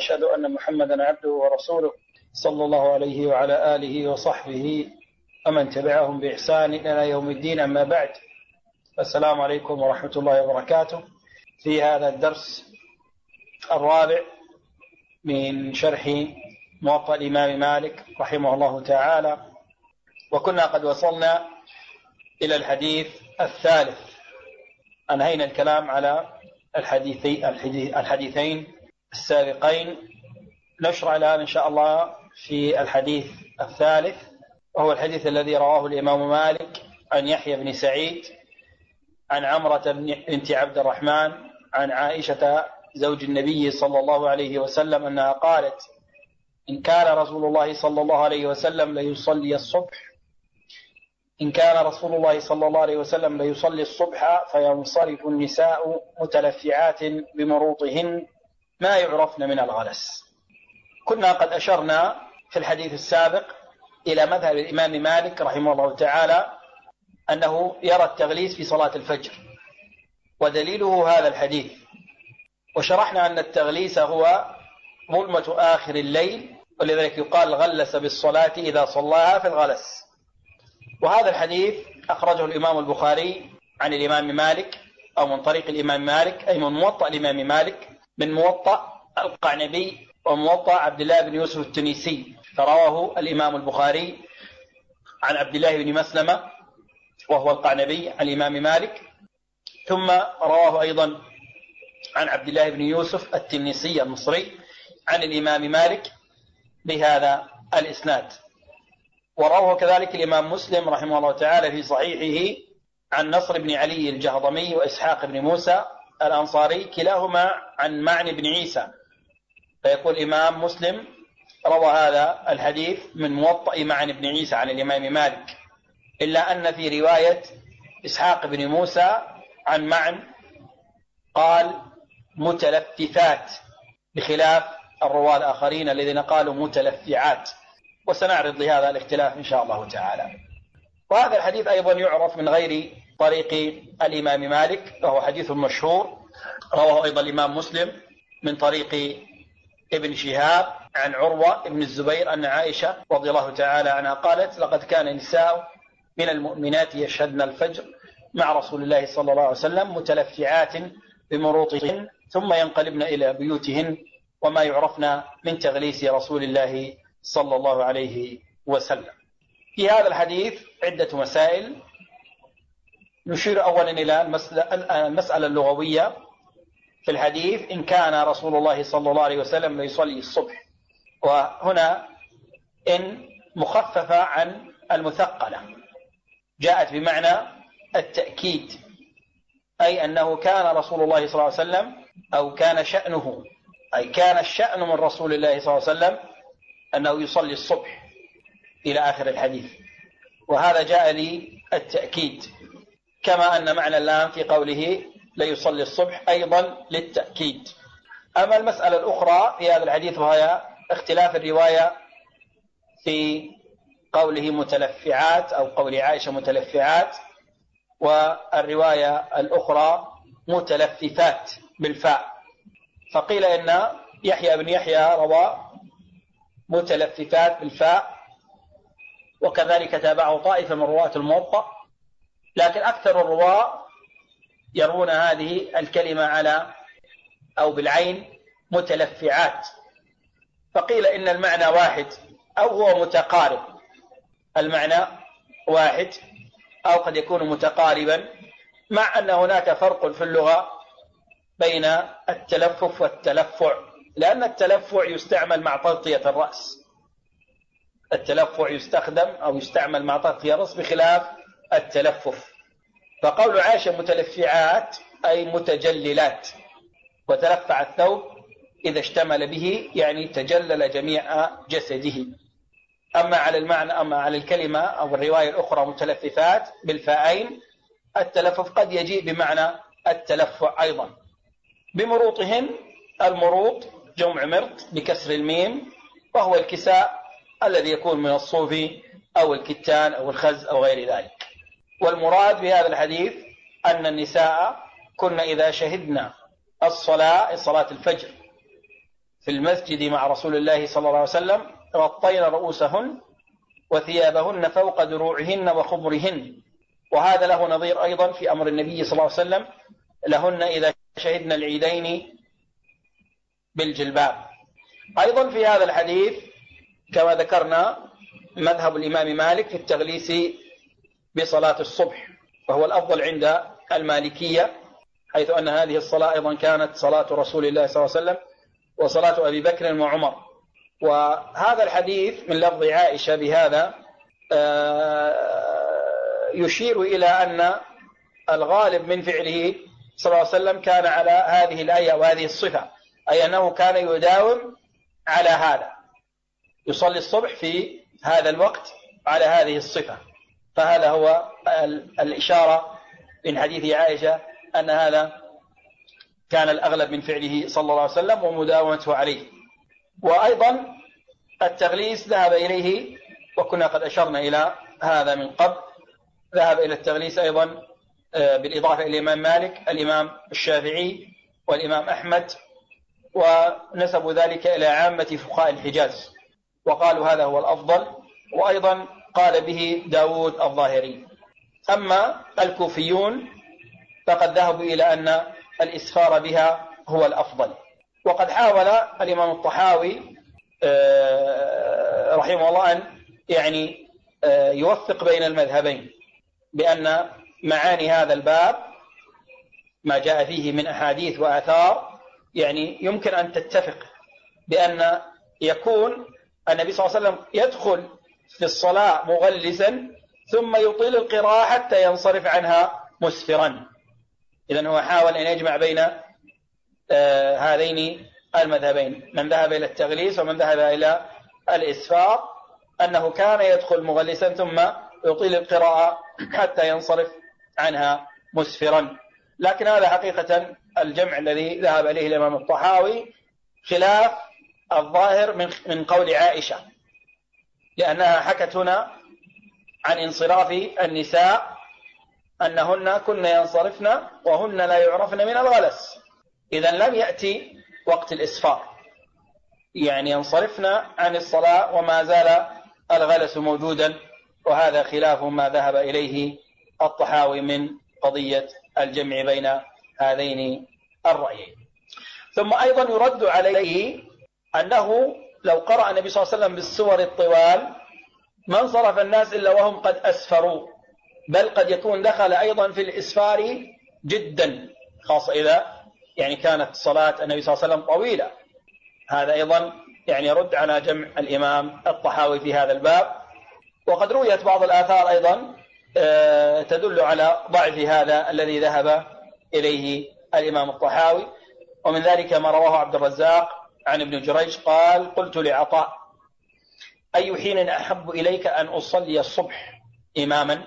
وأشهد أن محمدا عبده ورسوله صلى الله عليه وعلى آله وصحبه ومن تبعهم بإحسان إلى يوم الدين. أما بعد، السلام عليكم ورحمة الله وبركاته. في هذا الدرس الرابع من شرح موطأ الإمام مالك رحمه الله تعالى، وكنا قد وصلنا إلى الحديث الثالث. أنهينا الكلام على الحديثين السابقين. نشرع الآن إن شاء الله في الحديث الثالث، وهو الحديث الذي رواه الإمام مالك عن يحيى بن سعيد عن عمرة بنت عبد الرحمن عن عائشة زوج النبي صلى الله عليه وسلم أنها قالت: إن كان رسول الله صلى الله عليه وسلم ليصلي الصبح فينصرف النساء متلفعات بمروطهن ما يعرفن من الغلس. كنا قد أشرنا في الحديث السابق إلى مذهب الإمام مالك رحمه الله تعالى أنه يرى التغليس في صلاة الفجر، ودليله هذا الحديث. وشرحنا أن التغليس هو ظلمة آخر الليل، ولذلك يقال غلس بالصلاة إذا صلاها في الغلس. وهذا الحديث أخرجه الإمام البخاري عن الإمام مالك، أو من طريق الإمام مالك، أي من موطأ الإمام مالك، من موطأ القعنبي وموطأ عبد الله بن يوسف التنيسي. فرواه الإمام البخاري عن عبد الله بن مسلمة وهو القعنبي عن الإمام مالك، ثم رواه أيضا عن عبد الله بن يوسف التنيسي المصري عن الإمام مالك بهذا الإسناد. ورواه كذلك الإمام مسلم رحمه الله تعالى في صحيحه عن نصر بن علي الجهضمي وإسحاق بن موسى الأنصاري، كلاهما عن معن بن عيسى. فيقول الإمام مسلم روى هذا الحديث من موطأ معن بن عيسى عن الإمام مالك، إلا أن في رواية إسحاق بن موسى عن معن قال متلففات، بخلاف الرواة الآخرين الذين قالوا متلفعات، وسنعرض لهذا الاختلاف إن شاء الله تعالى. وهذا الحديث أيضا يعرف من غير طريق الإمام مالك، وهو حديث مشهور رواه أيضا الإمام مسلم من طريق ابن شهاب عن عروة بن الزبير أن عائشة رضي الله تعالى عنها قالت: لقد كان نساء من المؤمنات يشهدن الفجر مع رسول الله صلى الله عليه وسلم متلفعات بمروطهن ثم ينقلبن إلى بيوتهن وما يعرفن من تغليس رسول الله صلى الله عليه وسلم. في هذا الحديث عدة مسائل. نشير أولا إلى المسألة اللغوية في الحديث: إن كان رسول الله صلى الله عليه وسلم ليصلي الصبح. وهنا إن مخففة عن المثقلة، جاءت بمعنى التأكيد، أي أنه كان رسول الله صلى الله عليه وسلم، أو كان شأنه، أي كان الشأن من رسول الله صلى الله عليه وسلم أنه يصلي الصبح إلى آخر الحديث. وهذا جاء للتأكيد، كما أن معنى اللام في قوله ليصلي الصبح أيضا للتأكيد. أما المسألة الأخرى في هذا الحديث وهي اختلاف الرواية في قوله متلفعات أو قول عائشة متلفعات، والرواية الأخرى متلففات بالفاء. فقيل إن يحيى بن يحيى روى متلففات بالفاء، وكذلك تابعه طائفة من رواة الموطأ، لكن أكثر الرواة يرون هذه الكلمة على أو بالعين متلفعات. فقيل إن المعنى واحد أو هو متقارب، المعنى واحد أو قد يكون متقاربا، مع أن هناك فرق في اللغة بين التلفف والتلفع، لأن التلفع يستعمل مع تغطية الرأس، التلفع يستخدم أو يستعمل مع تغطية الرأس بخلاف التلفف. فقول عائشة متلفعات أي متجللات، وتلفع الثوب إذا اشتمل به يعني تجلل جميع جسده. أما على المعنى، أما على الكلمة أو الرواية الأخرى متلففات بالفاءين، التلفف قد يجيء بمعنى التلفع أيضا. بمروطهن، المروط جمع مرط بكسر الميم، وهو الكساء الذي يكون من الصوف أو الكتان أو الخز أو غير ذلك. والمراد بهذا الحديث أن النساء كن إذا شهدنا الصلاة الفجر في المسجد مع رسول الله صلى الله عليه وسلم غطين رؤوسهن وثيابهن فوق دروعهن وخمرهن. وهذا له نظير أيضا في أمر النبي صلى الله عليه وسلم لهن إذا شهدن العيدين بالجلباب. أيضا في هذا الحديث كما ذكرنا مذهب الإمام مالك في التغليس بصلاة الصبح، وهو الأفضل عند المالكية، حيث أن هذه الصلاة أيضا كانت صلاة رسول الله صلى الله عليه وسلم وصلاة أبي بكر وعمر. وهذا الحديث من لفظ عائشة بهذا يشير إلى أن الغالب من فعله صلى الله عليه وسلم كان على هذه الآية وهذه الصفة، أي أنه كان يداوم على هذا، يصلي الصبح في هذا الوقت على هذه الصفة. فهذا هو الإشارة من حديث عائشة أن هذا كان الأغلب من فعله صلى الله عليه وسلم ومداومته عليه. وأيضا التغليس ذهب إليه، وكنا قد أشرنا إلى هذا من قبل، ذهب إلى التغليس أيضا بالإضافة إلى الإمام مالك، الإمام الشافعي والإمام أحمد، ونسبوا ذلك إلى عامة فقهاء الحجاز وقالوا هذا هو الأفضل، وأيضا قال به داود الظاهري. أما الكوفيون فقد ذهبوا إلى أن الإسفار بها هو الأفضل. وقد حاول الإمام الطحاوي رحمه الله أن يعني يوفق بين المذهبين، بأن معاني هذا الباب ما جاء فيه من أحاديث وآثار يعني يمكن أن تتفق بأن يكون النبي صلى الله عليه وسلم يدخل في الصلاة مغلسا ثم يطيل القراءة حتى ينصرف عنها مسفرا. إذن هو حاول أن يجمع بين هذين المذهبين، من ذهب إلى التغليس ومن ذهب إلى الإسفار، أنه كان يدخل مغلسا ثم يطيل القراءة حتى ينصرف عنها مسفرا. لكن هذا حقيقة الجمع الذي ذهب إليه الإمام الطحاوي خلاف الظاهر من قول عائشة، لأنها حكت هنا عن انصراف النساء أنهن كن ينصرفن وهن لا يعرفن من الغلس. إذن لم يأتي وقت الإسفار، يعني ينصرفن عن الصلاة وما زال الغلس موجودا، وهذا خلاف ما ذهب إليه الطحاوي من قضية الجمع بين هذين الرأيين. ثم أيضا يرد عليه أنه لو قرأ النبي صلى الله عليه وسلم بالسور الطوال ما انصرف الناس إلا وهم قد أسفروا، بل قد يكون دخل أيضا في الإسفار جدا، خاصة إذا يعني كانت صلاة النبي صلى الله عليه وسلم طويلة. هذا أيضا يعني يرد على جمع الإمام الطحاوي في هذا الباب. وقد رويت بعض الآثار أيضا تدل على ضعف هذا الذي ذهب إليه الإمام الطحاوي، ومن ذلك ما رواه عبد الرزاق عن ابن جريج قال: قلت لعطاء: أي حين أحب إليك أن أصلي الصبح إماما؟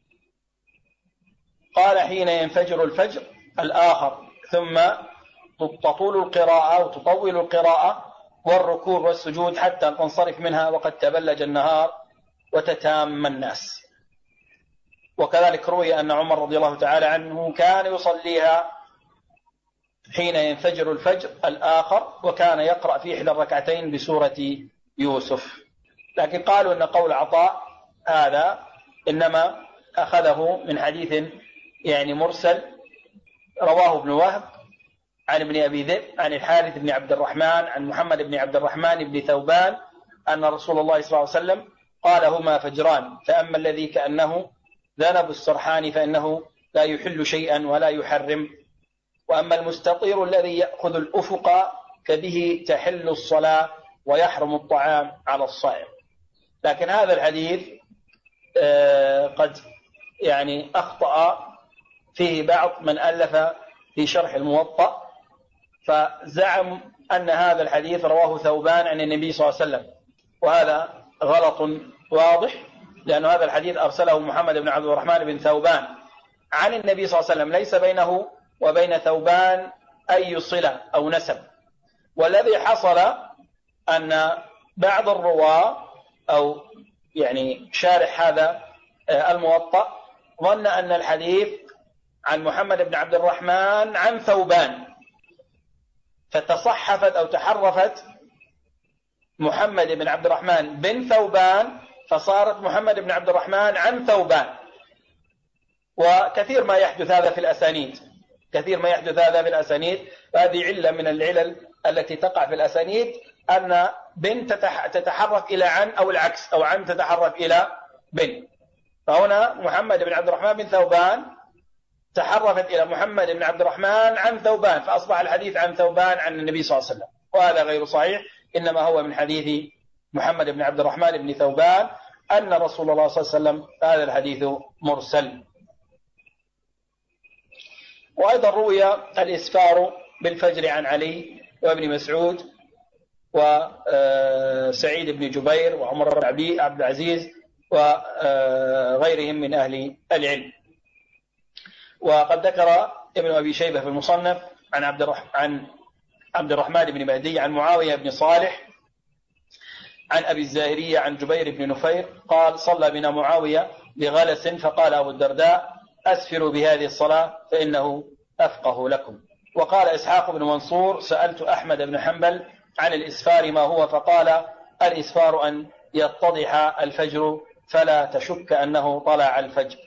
قال: حين ينفجر الفجر الآخر، ثم تطول القراءة وتطول القراءة والركوع والسجود حتى تنصرف منها وقد تبلج النهار وتتام الناس. وكذلك روي أن عمر رضي الله تعالى عنه كان يصليها حين ينفجر الفجر الآخر، وكان يقرأ في إحدى الركعتين بسورة يوسف. لكن قالوا أن قول عطاء هذا إنما أخذه من حديث يعني مرسل رواه ابن وهب عن ابن أبي ذئب عن الحارث بن عبد الرحمن عن محمد بن عبد الرحمن بن ثوبان أن رسول الله صلى الله عليه وسلم قال: هما فجران، فأما الذي كأنه ذنب السرحان فإنه لا يحل شيئا ولا يحرم، وأما المستطير الذي يأخذ الأفق فبه تحل الصلاة ويحرم الطعام على الصائم. لكن هذا الحديث قد يعني أخطأ فيه بعض من ألف في شرح الموطأ، فزعم أن هذا الحديث رواه ثوبان عن النبي صلى الله عليه وسلم، وهذا غلط واضح، لأن هذا الحديث أرسله محمد بن عبد الرحمن بن ثوبان عن النبي صلى الله عليه وسلم، ليس بينه وبين ثوبان أي صلة أو نسب. والذي حصل أن بعض الرواة أو يعني شارح هذا الموطأ ظن أن الحديث عن محمد بن عبد الرحمن عن ثوبان، فتصحفت أو تحرفت محمد بن عبد الرحمن بن ثوبان فصارت محمد بن عبد الرحمن عن ثوبان. وكثير ما يحدث هذا في الأسانيد، كثير ما يحدث هذا في الأسانيد. فهذه علة من العلل التي تقع في الأسانيد، أن بن تتحرك إلى عن أو العكس، أو عن تتحرك إلى بن. فهنا محمد بن عبد الرحمن بن ثوبان تحرفت إلى محمد بن عبد الرحمن عن ثوبان، فأصبح الحديث عن ثوبان عن النبي صلى الله عليه وسلم، وهذا غير صحيح، إنما هو من حديث محمد بن عبد الرحمن بن ثوبان أن رسول الله صلى الله عليه وسلم. هذا الحديث مرسل. وأيضا روي الإسفار بالفجر عن علي وابن مسعود وسعيد بن جبير وعمر بن عبد العزيز وغيرهم من أهل العلم. وقد ذكر ابن أبي شيبة في المصنف عن عبد الرحمن بن مهدي عن معاوية بن صالح عن أبي الزاهرية عن جبير بن نفير قال: صلى بنا معاوية بغلس فقال أبو الدرداء: أسفروا بهذه الصلاة فإنه أفقه لكم. وقال إسحاق بن منصور: سألت أحمد بن حنبل عن الإسفار ما هو، فقال: الإسفار أن يتضح الفجر فلا تشك أنه طلع الفجر.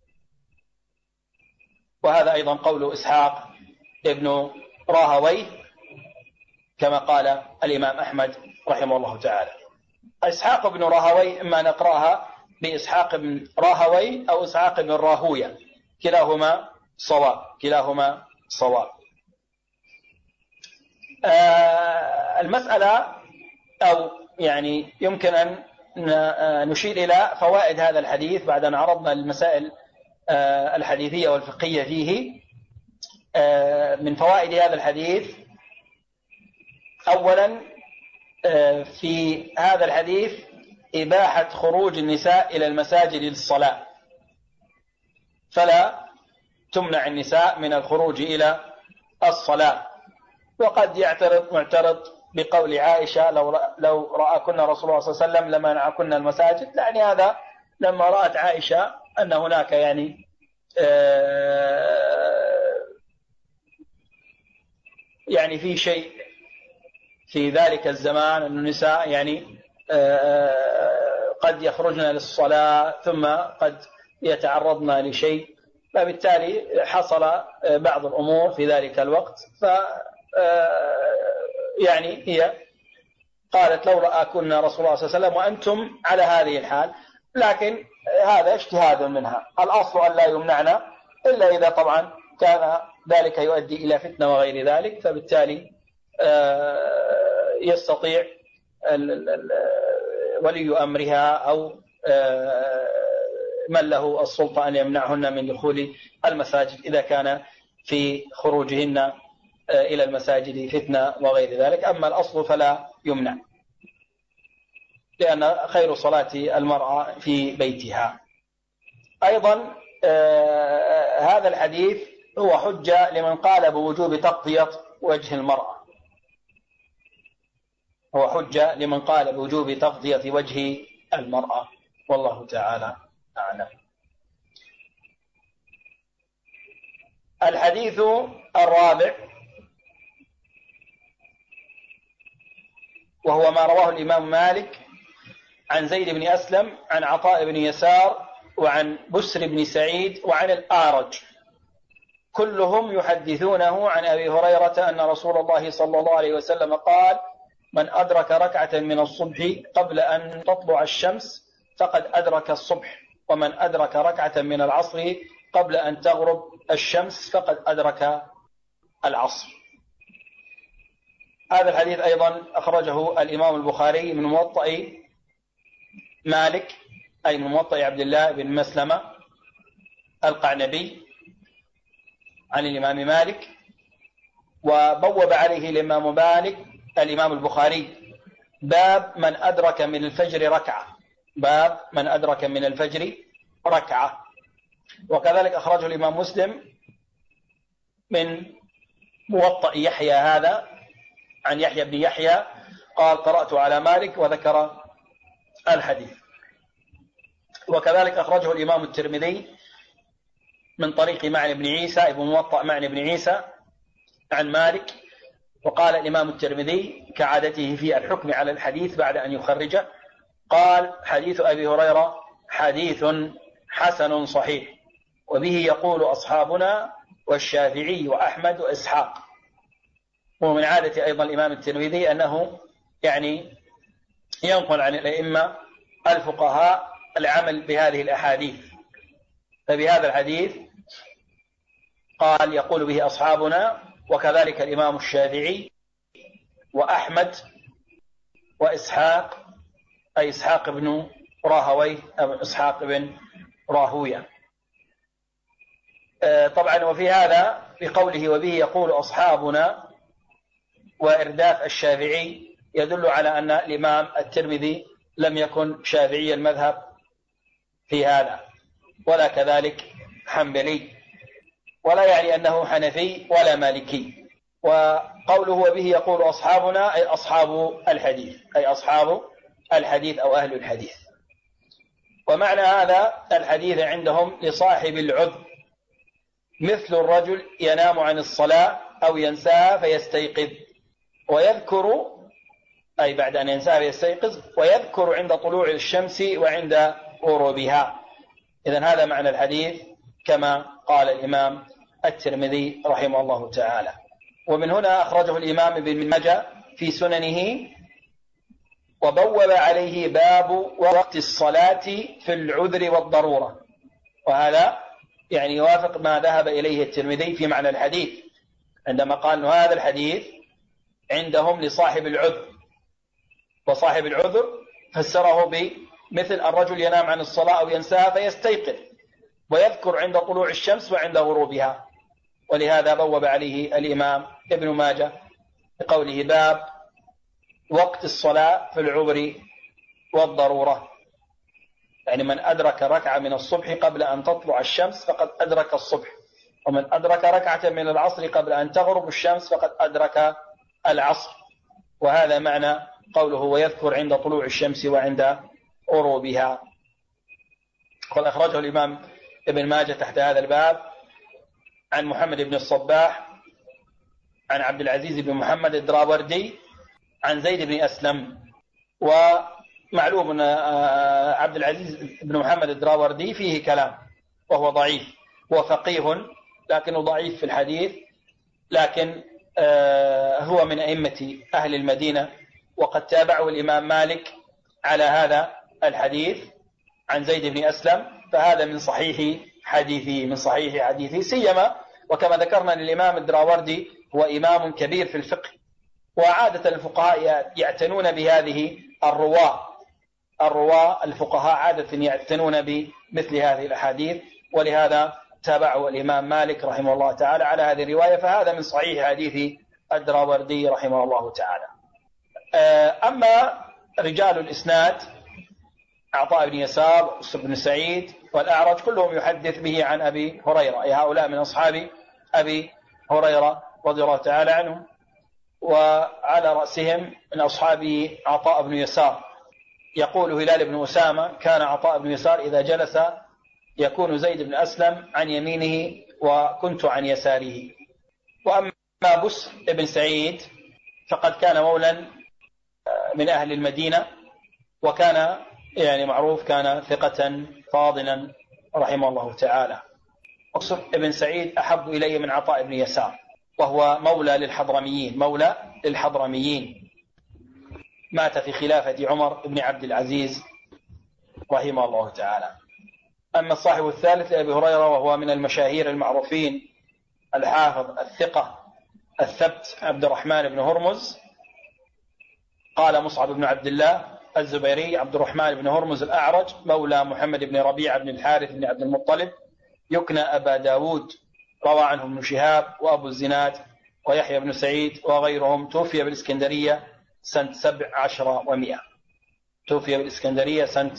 وهذا أيضا قول إسحاق ابن راهويه كما قال الإمام أحمد رحمه الله تعالى. إسحاق بن راهويه إما نقرأها بإسحاق بن راهويه أو إسحاق بن راهوية، كلاهما صواب، كلاهما صواب. المسألة أو يعني يمكن أن نشير إلى فوائد هذا الحديث بعد أن عرضنا المسائل الحديثية والفقهية فيه. من فوائد هذا الحديث: أولا في هذا الحديث إباحة خروج النساء إلى المساجد للصلاة، فلا تمنع النساء من الخروج إلى الصلاة. وقد يعترض معترض بقول عائشة: لو رأكن رسول الله صلى الله عليه وسلم لمنعكن المساجد. يعني هذا لما رأت عائشة أن هناك يعني في شيء في ذلك الزمان أن النساء قد يخرجن للصلاة ثم قد يتعرضن لشيء، فبالتالي حصل بعض الأمور في ذلك الوقت. هي قالت: لو رأكن رسول الله صلى الله عليه وسلم وأنتم على هذه الحال. لكن هذا اجتهاد منها، الأصل أن لا يمنعنا إلا إذا طبعا كان ذلك يؤدي إلى فتنة وغير ذلك، فبالتالي يستطيع ولي أمرها أو من له السلطة أن يمنعهن من دخول المساجد إذا كان في خروجهن إلى المساجد فتنة وغير ذلك. أما الأصل فلا يمنع، لأن خير صلاة المرأة في بيتها. أيضا هذا الحديث هو حجة لمن قال بوجوب تغطية وجه المرأة، هو حجة لمن قال بوجوب تغطية وجه المرأة، والله تعالى أعلم. الحديث الرابع وهو ما رواه الإمام مالك عن زيد بن أسلم عن عطاء بن يسار وعن بسر بن سعيد وعن الأعرج، كلهم يحدثونه عن أبي هريرة أن رسول الله صلى الله عليه وسلم قال: من أدرك ركعة من الصبح قبل أن تطلع الشمس فقد أدرك الصبح، ومن أدرك ركعة من العصر قبل أن تغرب الشمس فقد أدرك العصر. هذا الحديث أيضا أخرجه الإمام البخاري من موطأ مالك، أي من موطأ عبد الله بن مسلمة القعنبي عن الإمام مالك، وبوب عليه الإمام مالك الإمام البخاري باب من أدرك من الفجر ركعة، باب من أدرك من الفجر ركعة. وكذلك أخرجه الإمام مسلم من موطأ يحيى هذا عن يحيى بن يحيى قال: قرأت على مالك، وذكر الحديث. وكذلك أخرجه الإمام الترمذي من طريق معن بن عيسى ابن موطأ معن بن عيسى عن مالك وقال الإمام الترمذي كعادته في الحكم على الحديث بعد أن يخرجه، قال: حديث أبي هريرة حديث حسن صحيح، وبه يقول أصحابنا والشافعي وأحمد وإسحاق. ومن عادة أيضا الإمام الترمذي أنه ينقل عن الأئمة الفقهاء العمل بهذه الأحاديث. فبهذا الحديث قال: يقول به أصحابنا، وكذلك الإمام الشافعي وأحمد وإسحاق، أي إسحاق بن راهويه أو إسحاق بن راهويه. طبعا وفي هذا بقوله وبه يقول أصحابنا وإرداف الشافعي يدل على أن الإمام الترمذي لم يكن شافعي المذهب في هذا، ولا كذلك حنبلي، ولا يعني أنه حنفي ولا مالكي. وقوله وبه يقول أصحابنا أي أصحاب الحديث، أي أصحاب الحديث أو أهل الحديث. ومعنى هذا الحديث عندهم لصاحب العذر، مثل الرجل ينام عن الصلاة أو ينساها فيستيقظ ويذكر، أي بعد أن ينساها فيستيقظ ويذكر عند طلوع الشمس وعند غروبها. إذن هذا معنى الحديث كما قال الإمام الترمذي رحمه الله تعالى. ومن هنا أخرجه الإمام ابن ماجه في سننه، وبوب عليه باب وقت الصلاة في العذر والضرورة. وهذا يوافق ما ذهب إليه الترمذي في معنى الحديث، عندما قال أن هذا الحديث عندهم لصاحب العذر، وصاحب العذر فسره بمثل الرجل ينام عن الصلاة أو ينساها فيستيقظ ويذكر عند طلوع الشمس وعند غروبها. ولهذا بوب عليه الإمام ابن ماجه بقوله باب وقت الصلاة في العذر والضرورة، يعني من أدرك ركعة من الصبح قبل أن تطلع الشمس فقد أدرك الصبح، ومن أدرك ركعة من العصر قبل أن تغرب الشمس فقد أدرك العصر. وهذا معنى قوله ويذكر عند طلوع الشمس وعند غروبها. قال أخرجه الإمام ابن ماجه تحت هذا الباب عن محمد بن الصباح عن عبد العزيز بن محمد الدراوردي عن زيد بن أسلم. ومعلوم أن عبد العزيز بن محمد الدراوردي فيه كلام وهو ضعيف، وفقيه لكنه ضعيف في الحديث، لكن هو من أئمة أهل المدينة، وقد تابعه الإمام مالك على هذا الحديث عن زيد بن أسلم، فهذا من صحيح حديثه سيما وكما ذكرنا للإمام الدراوردي هو إمام كبير في الفقه، وعادة الفقهاء يعتنون بهذه الرواة الفقهاء عادة يعتنون بمثل هذه الأحاديث، ولهذا تابعه الإمام مالك رحمه الله تعالى على هذه الرواية، فهذا من صحيح حديث الدراوردي رحمه الله تعالى. أما رجال الإسناد عطاء بن يسار وأسر بن سعيد والأعرج كلهم يحدث به عن أبي هريرة، أي هؤلاء من أصحاب أبي هريرة رضي الله تعالى عنه، وعلى رأسهم من أصحابه عطاء بن يسار. يقول هلال بن أسامة كان عطاء بن يسار إذا جلس يكون زيد بن أسلم عن يمينه وكنت عن يساره. وأما بسر بن سعيد فقد كان مولا من أهل المدينة، وكان معروف، كان ثقة فاضلا رحمه الله تعالى. بسر بن سعيد أحب إلي من عطاء بن يسار، وهو مولى للحضرميين، مات في خلافة عمر بن عبد العزيز رحمه الله تعالى. أما الصاحب الثالث لأبي هريرة وهو من المشاهير المعروفين الحافظ الثقة الثبت عبد الرحمن بن هرمز، قال مصعب بن عبد الله الزبيري عبد الرحمن بن هرمز الأعرج مولى محمد بن ربيعة بن الحارث بن عبد المطلب، يكنى أبا داود، روى عنه ابن شهاب وأبو الزناد ويحيى بن سعيد وغيرهم. توفي بالإسكندرية سنة 17 و100، توفي بالإسكندرية سنة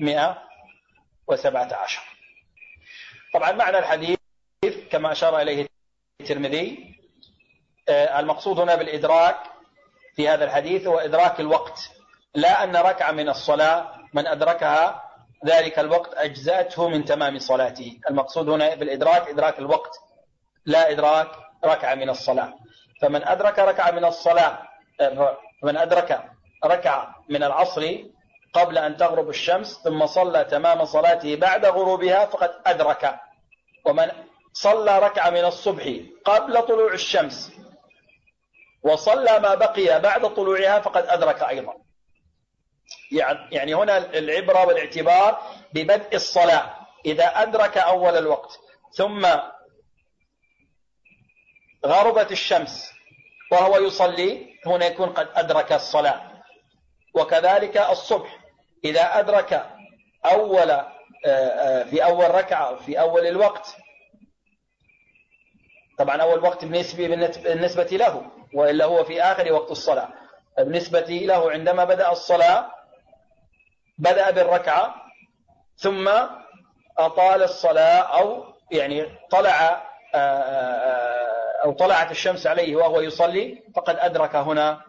117. طبعا معنى الحديث كما أشار إليه الترمذي، المقصود هنا بالإدراك في هذا الحديث هو إدراك الوقت، لا أن ركعة من الصلاة من أدركها ذلك الوقت أجزأته من تمام صلاته. المقصود هنا بالإدراك إدراك الوقت، لا إدراك ركعة من الصلاة. فمن أدرك ركعة من الصلاة، من أدرك ركعة من العصر قبل أن تغرب الشمس ثم صلى تمام صلاته بعد غروبها فقد أدرك. ومن صلى ركعة من الصبح قبل طلوع الشمس وصلى ما بقي بعد طلوعها فقد أدرك أيضا. يعني هنا العبرة والاعتبار ببدء الصلاة، إذا أدرك أول الوقت ثم غربت الشمس وهو يصلي هنا يكون قد أدرك الصلاة. وكذلك الصبح إذا أدرك في أول ركعة في أول الوقت، طبعا أول وقت بالنسبة له، وإلا هو في آخر وقت الصلاة. بالنسبة له عندما بدأ الصلاة بدأ بالركعة ثم أطال الصلاة، أو يعني طلعت الشمس عليه وهو يصلي فقد أدرك هنا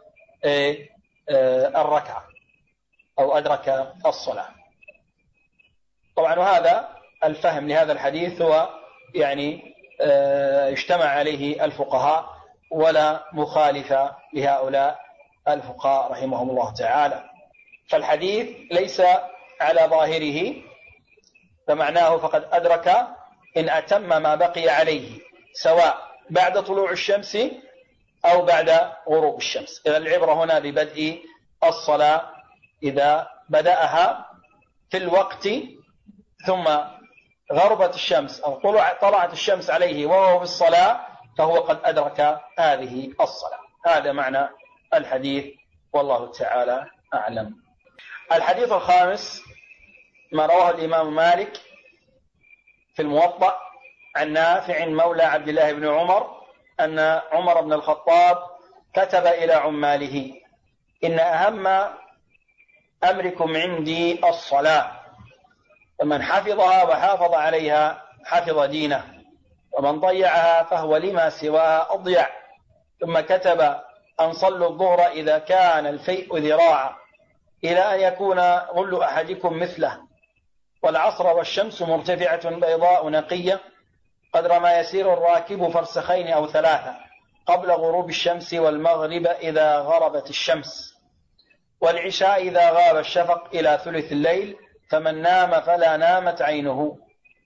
الركعة أو أدرك الصلاة. طبعا وهذا الفهم لهذا الحديث هو يعني اجتمع عليه الفقهاء ولا مخالف لهؤلاء الفقهاء رحمهم الله تعالى. فالحديث ليس على ظاهره، فمعناه فقد أدرك إن أتم ما بقي عليه سواء بعد طلوع الشمس أو بعد غروب الشمس. إذا العبرة هنا ببدء الصلاة، إذا بدأها في الوقت ثم غربت الشمس أو طلعت الشمس عليه وهو في الصلاة فهو قد أدرك هذه الصلاة. هذا معنى الحديث والله تعالى أعلم. الحديث الخامس ما رواه الإمام مالك في الموطأ عن نافع مولى عبد الله بن عمر أن عمر بن الخطاب كتب إلى عماله: إن أهم أمركم عندي الصلاة، فمن حفظها وحافظ عليها حفظ دينه، ومن ضيعها فهو لما سواها أضيع. ثم كتب أن صلوا الظهر إذا كان الفيء ذراعا إلى أن يكون غل أحدكم مثله، والعصر والشمس مرتفعة بيضاء نقية قدر ما يسير الراكب فرسخين أو 3 قبل غروب الشمس، والمغرب إذا غربت الشمس، والعشاء إذا غاب الشفق إلى ثلث الليل، فمن نام فلا نامت عينه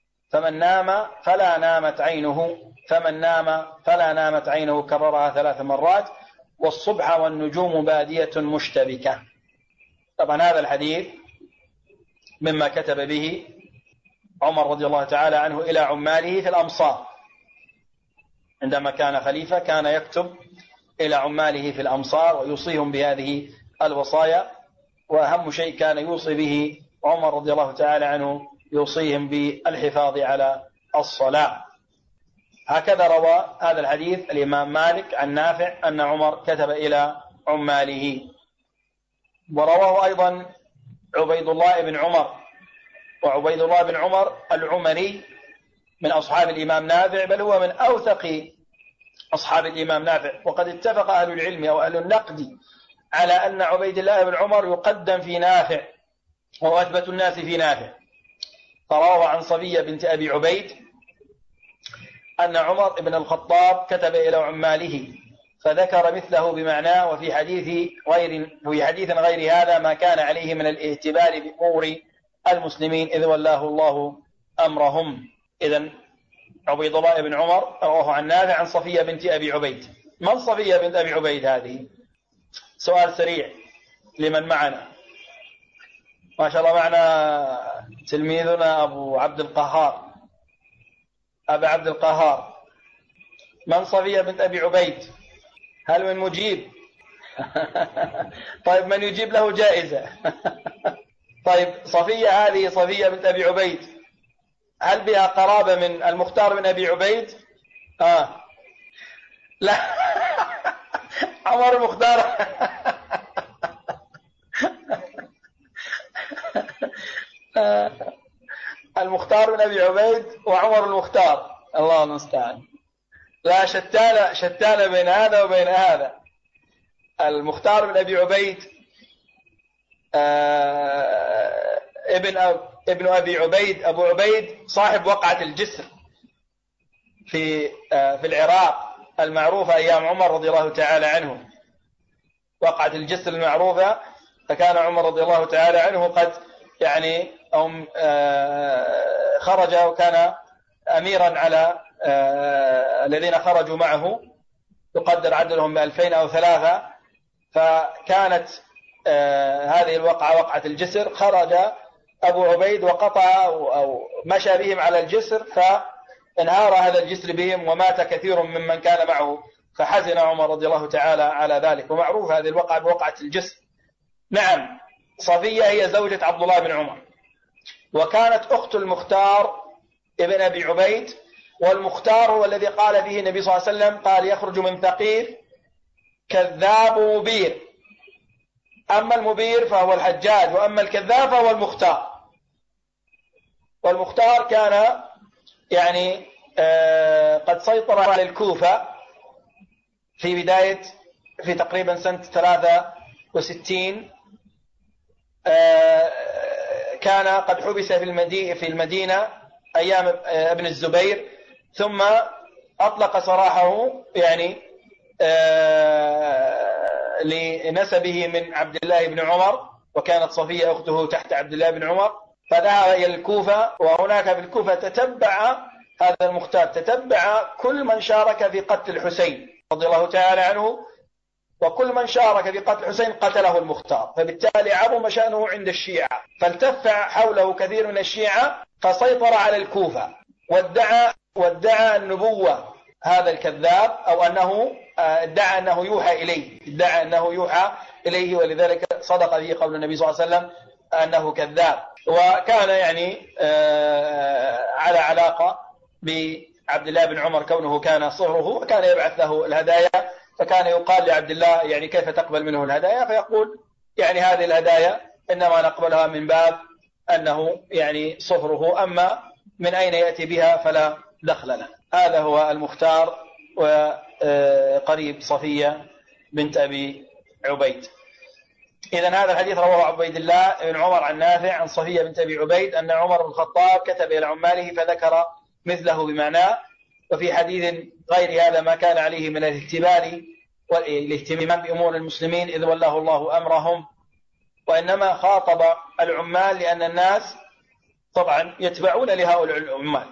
كررها 3 مرات، والصبح والنجوم بادية مشتبكة. طبعا هذا الحديث مما كتب به عمر رضي الله تعالى عنه إلى عماله في الأمصار. عندما كان خليفة كان يكتب إلى عماله في الأمصار ويوصيهم بهذه الوصايا، وأهم شيء كان يوصي به عمر رضي الله تعالى عنه يوصيهم بالحفاظ على الصلاة. هكذا روى هذا الحديث الإمام مالك عن نافع أن عمر كتب إلى عماله. ورواه أيضا عبيد الله بن عمر، وعبيد الله بن عمر العمري من أصحاب الإمام نافع، بل هو من أوثق أصحاب الإمام نافع. وقد اتفق أهل العلم أو أهل النقد على أن عبيد الله بن عمر يقدم في نافع وهو أثبت الناس في نافع. فروى عن صفية بنت أبي عبيد أن عمر بن الخطاب كتب إلى عماله فذكر مثله بمعناه، وفي حديث غير هذا ما كان عليه من الاهتبال بأمور المسلمين إذ ولاه الله أمرهم. إذن عبيد الله بن عمر رواه عن نافع عن صفية بنت أبي عبيد. من صفية بنت أبي عبيد هذه؟ سؤال سريع لمن معنا. ما شاء الله معنا تلميذنا أبو عبد القهار، أبا عبد القهار. من صفية بنت أبي عبيد؟ هل من مجيب؟ طيب من يجيب له جائزة. طيب صفية هذه صفية بنت أبي عبيد هل بها قرابة من المختار بن أبي عبيد؟ لا. عمر المختار. المختار بن أبي عبيد وعمر المختار، الله المستعان. لا، شتان بين هذا وبين هذا. المختار بن أبي عبيد ابن أبي عبيد، أبو عبيد صاحب وقعة الجسر في العراق المعروفة أيام عمر رضي الله تعالى عنه، وقعة الجسر المعروفة، فكان عمر رضي الله تعالى عنه قد يعني خرج وكان أميرا على الذين خرجوا معه، يقدر عددهم ب2000 أو 3. فكانت هذه الوقعة وقعة الجسر، خرج أبو عبيد وقطع أو مشى بهم على الجسر، فانهار هذا الجسر بهم ومات كثير ممن كان معه، فحزن عمر رضي الله تعالى على ذلك. ومعروف هذه الوقعة بوقعة الجسر. نعم، صفية هي زوجة عبد الله بن عمر، وكانت أخت المختار ابن أبي عبيد، والمختار هو الذي قال فيه النبي صلى الله عليه وسلم قال يخرج من ثقيف كذاب مبير، أما المبير فهو الحجاج، وأما الكذاب فهو المختار. والمختار كان يعني قد سيطر على الكوفة في تقريبا سنة 63. كان قد حبس في المدينة أيام ابن الزبير، ثم أطلق سراحه يعني لنسبه من عبد الله بن عمر، وكانت صفية أخته تحت عبد الله بن عمر، فذهب إلى الكوفة. وهناك في الكوفة تتبع هذا المختار كل من شارك في قتل الحسين رضي الله تعالى عنه، وكل من شارك في قتل الحسين قتله المختار، فبالتالي عظم شأنه عند الشيعة، فالتف حوله كثير من الشيعة، فسيطر على الكوفة وادعى النبوة هذا الكذاب، أو أنه ادعى أنه يوحى إليه، ولذلك صدق به قول النبي صلى الله عليه وسلم أنه كذاب. وكان يعني على علاقة بعبد الله بن عمر، كونه كان صهره وكان يبعث له الهدايا، فكان يقال لعبد الله يعني كيف تقبل منه الهدايا؟ فيقول يعني هذه الهدايا إنما نقبلها من باب أنه يعني صهره، أما من أين يأتي بها فلا دخل له. هذا هو المختار وقريب صفية بنت أبي عبيد. إذن هذا الحديث رواه عبيد الله بن عمر عن نافع عن صفية بنت أبي عبيد أن عمر بن الخطاب كتب إلى عماله فذكر مثله بمعناه. وفي حديث غير هذا ما كان عليه من الاهتمام بأمور المسلمين إذ والله الله أمرهم، وإنما خاطب العمال لأن الناس طبعا يتبعون لهؤلاء العمال،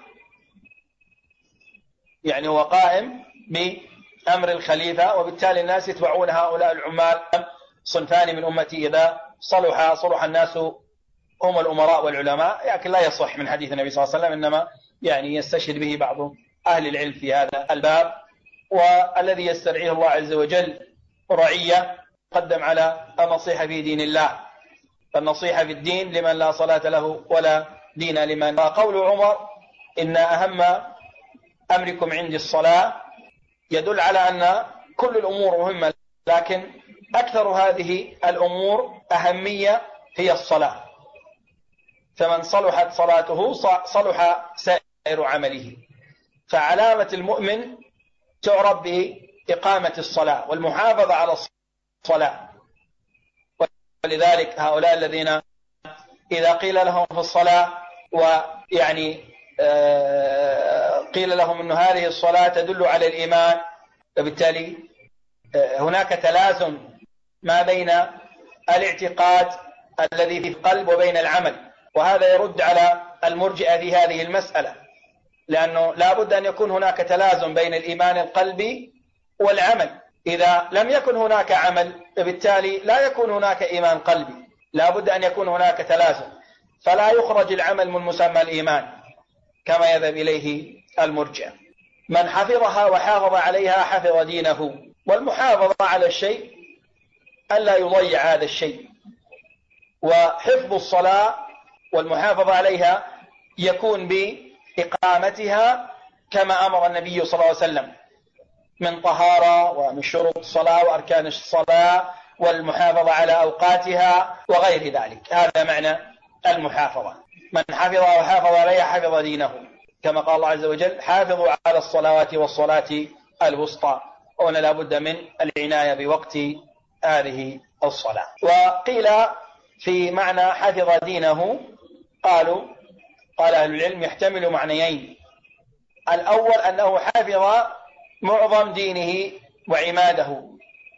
يعني هو قائم بأمر الخليفة، وبالتالي الناس يتبعون هؤلاء العمال. صنفان من أمتي إذا صلح الناس هم الأمراء والعلماء، لكن لا يصح من حديث النبي صلى الله عليه وسلم، إنما يعني يستشهد به بعض أهل العلم في هذا الباب. والذي يسترعيه الله عز وجل رعية قدم على النصيحة في دين الله، فالنصيحة في الدين لمن لا صلاة له ولا دين لمن. قول عمر إن أهم أمركم عندي الصلاة يدل على أن كل الأمور مهمة، لكن أكثر هذه الأمور أهمية هي الصلاة، فمن صلحت صلاته صلح سائر عمله. فعلامة المؤمن تعرف بإقامة الصلاة والمحافظة على الصلاة. ولذلك هؤلاء الذين إذا قيل لهم في الصلاة ويعني قيل لهم أن هذه الصلاة تدل على الإيمان، فبالتالي هناك تلازم ما بين الاعتقاد الذي في القلب وبين العمل، وهذا يرد على المرجئة في هذه المسألة، لأنه لا بد أن يكون هناك تلازم بين الإيمان القلبي والعمل. إذا لم يكن هناك عمل فبالتالي لا يكون هناك إيمان قلبي، لا بد أن يكون هناك تلازم، فلا يخرج العمل من مسمى الإيمان كما يذهب إليه المرجئة. من حفظها وحافظ عليها حفظ دينه. والمحافظة على الشيء ألا يضيع هذا الشيء، وحفظ الصلاة والمحافظة عليها يكون بإقامتها كما أمر النبي صلى الله عليه وسلم من طهارة ومن شروط الصلاة وأركان الصلاة والمحافظة على أوقاتها وغير ذلك. هذا معنى المحافظة. من حفظها وحافظ عليها حفظ دينه، كما قال الله عز وجل حافظوا على الصلوات والصلاة الوسطى. وهنا لا بد من العناية بوقت هذه الصلاة. وقيل في معنى حفظ دينه قال أهل العلم يحتمل معنيين. الأول أنه حفظ معظم دينه وعماده،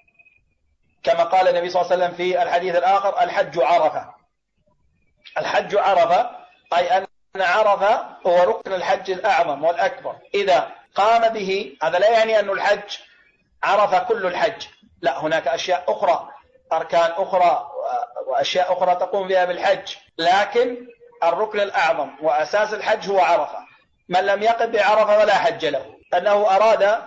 كما قال النبي صلى الله عليه وسلم في الحديث الآخر: الحج عرفة. الحج عرفة أي أن عرفة هو ركن الحج الأعظم والأكبر، إذا قام به. هذا لا يعني أن الحج عرفة كل الحج، لا، هناك أشياء أخرى، أركان أخرى وأشياء أخرى تقوم بها بالحج، لكن الركن الأعظم وأساس الحج هو عرفة. من لم يقف بعرفة ولا حج له. أنه أراد